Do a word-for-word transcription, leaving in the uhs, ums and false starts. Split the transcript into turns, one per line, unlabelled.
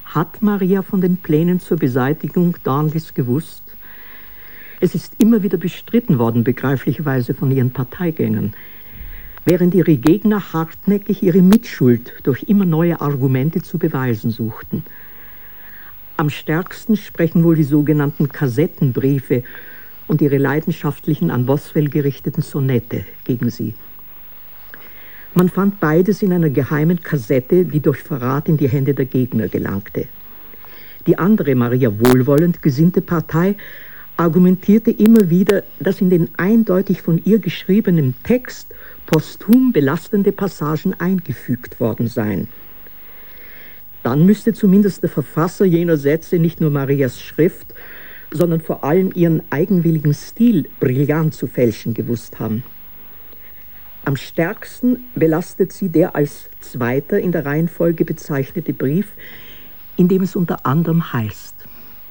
Hat Maria von den Plänen zur Beseitigung Darnleys gewusst? Es ist immer wieder bestritten worden, begreiflicherweise von ihren Parteigängern, während ihre Gegner hartnäckig ihre Mitschuld durch immer neue Argumente zu beweisen suchten. Am stärksten sprechen wohl die sogenannten Kassettenbriefe und ihre leidenschaftlichen an Boswell gerichteten Sonette gegen sie. Man fand beides in einer geheimen Kassette, die durch Verrat in die Hände der Gegner gelangte. Die andere, Maria wohlwollend gesinnte Partei argumentierte immer wieder, dass in den eindeutig von ihr geschriebenen Text posthum belastende Passagen eingefügt worden seien. Dann müsste zumindest der Verfasser jener Sätze nicht nur Marias Schrift, sondern vor allem ihren eigenwilligen Stil brillant zu fälschen gewusst haben. Am stärksten belastet sie der als zweiter in der Reihenfolge bezeichnete Brief, in dem es unter anderem heißt: